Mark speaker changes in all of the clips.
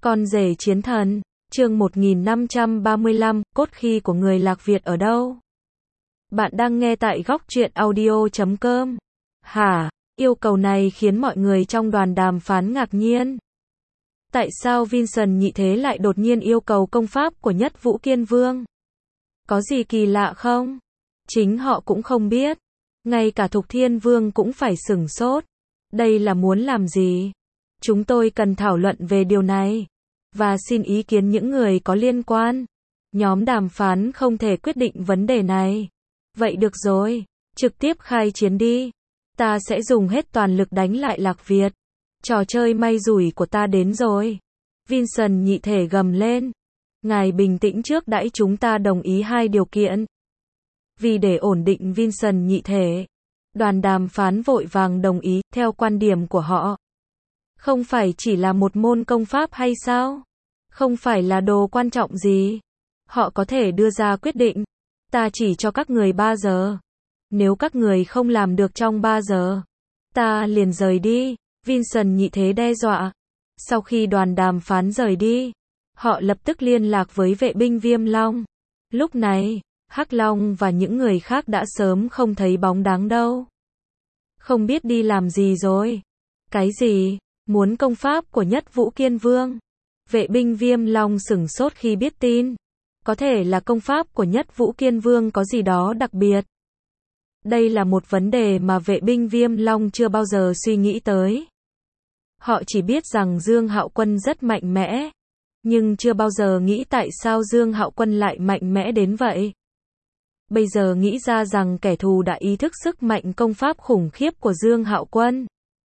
Speaker 1: Con rể chiến thần, chương 1535, cốt khí của người Lạc Việt ở đâu? Bạn đang nghe tại góc truyện audio.com. Hả? Yêu cầu này khiến mọi người trong đoàn đàm phán ngạc nhiên. Tại sao Vincent Nhị Thế lại đột nhiên yêu cầu công pháp của Nhất Vũ Kiên Vương? Có gì kỳ lạ không? Chính họ cũng không biết. Ngay cả Thục Thiên Vương cũng phải sửng sốt. Đây là muốn làm gì? Chúng tôi cần thảo luận về điều này và xin ý kiến những người có liên quan. Nhóm đàm phán không thể quyết định vấn đề này. Vậy được rồi, trực tiếp khai chiến đi. Ta sẽ dùng hết toàn lực đánh lại Lạc Việt. Trò chơi may rủi của ta đến rồi. Vincent Nhị Thể gầm lên. Ngài bình tĩnh trước đãi, chúng ta đồng ý hai điều kiện. Vì để ổn định Vincent Nhị Thể, đoàn đàm phán vội vàng đồng ý, theo quan điểm của họ. Không phải chỉ là một môn công pháp hay sao? Không phải là đồ quan trọng gì. Họ có thể đưa ra quyết định. Ta chỉ cho các người 3 giờ. Nếu các người không làm được trong 3 giờ, ta liền rời đi. Vincent Nhị Thế đe dọa. Sau khi đoàn đàm phán rời đi, họ lập tức liên lạc với vệ binh Viêm Long. Lúc này, Hắc Long và những người khác đã sớm không thấy bóng dáng đâu. Không biết đi làm gì rồi. Cái gì? Muốn công pháp của Nhất Vũ Kiên Vương? Vệ binh Viêm Long sửng sốt khi biết tin. Có thể là công pháp của Nhất Vũ Kiên Vương có gì đó đặc biệt. Đây là một vấn đề mà vệ binh Viêm Long chưa bao giờ suy nghĩ tới. Họ chỉ biết rằng Dương Hạo Quân rất mạnh mẽ, nhưng chưa bao giờ nghĩ tại sao Dương Hạo Quân lại mạnh mẽ đến vậy. Bây giờ nghĩ ra rằng kẻ thù đã ý thức sức mạnh công pháp khủng khiếp của Dương Hạo Quân.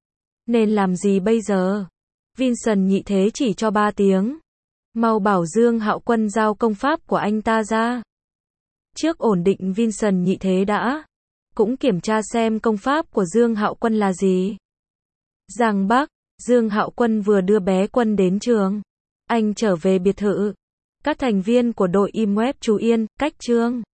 Speaker 1: Nên làm gì bây giờ? Vincent Nhị Thế chỉ cho 3 tiếng. Mau bảo Dương Hạo Quân giao công pháp của anh ta ra. Trước ổn định Vincent Nhị Thế đã. Cũng kiểm tra xem công pháp của Dương Hạo Quân là gì. Giang Bắc, Dương Hạo Quân vừa đưa bé Quân đến trường. Anh trở về biệt thự. Các thành viên của đội Im Web chú Yên, cách Trương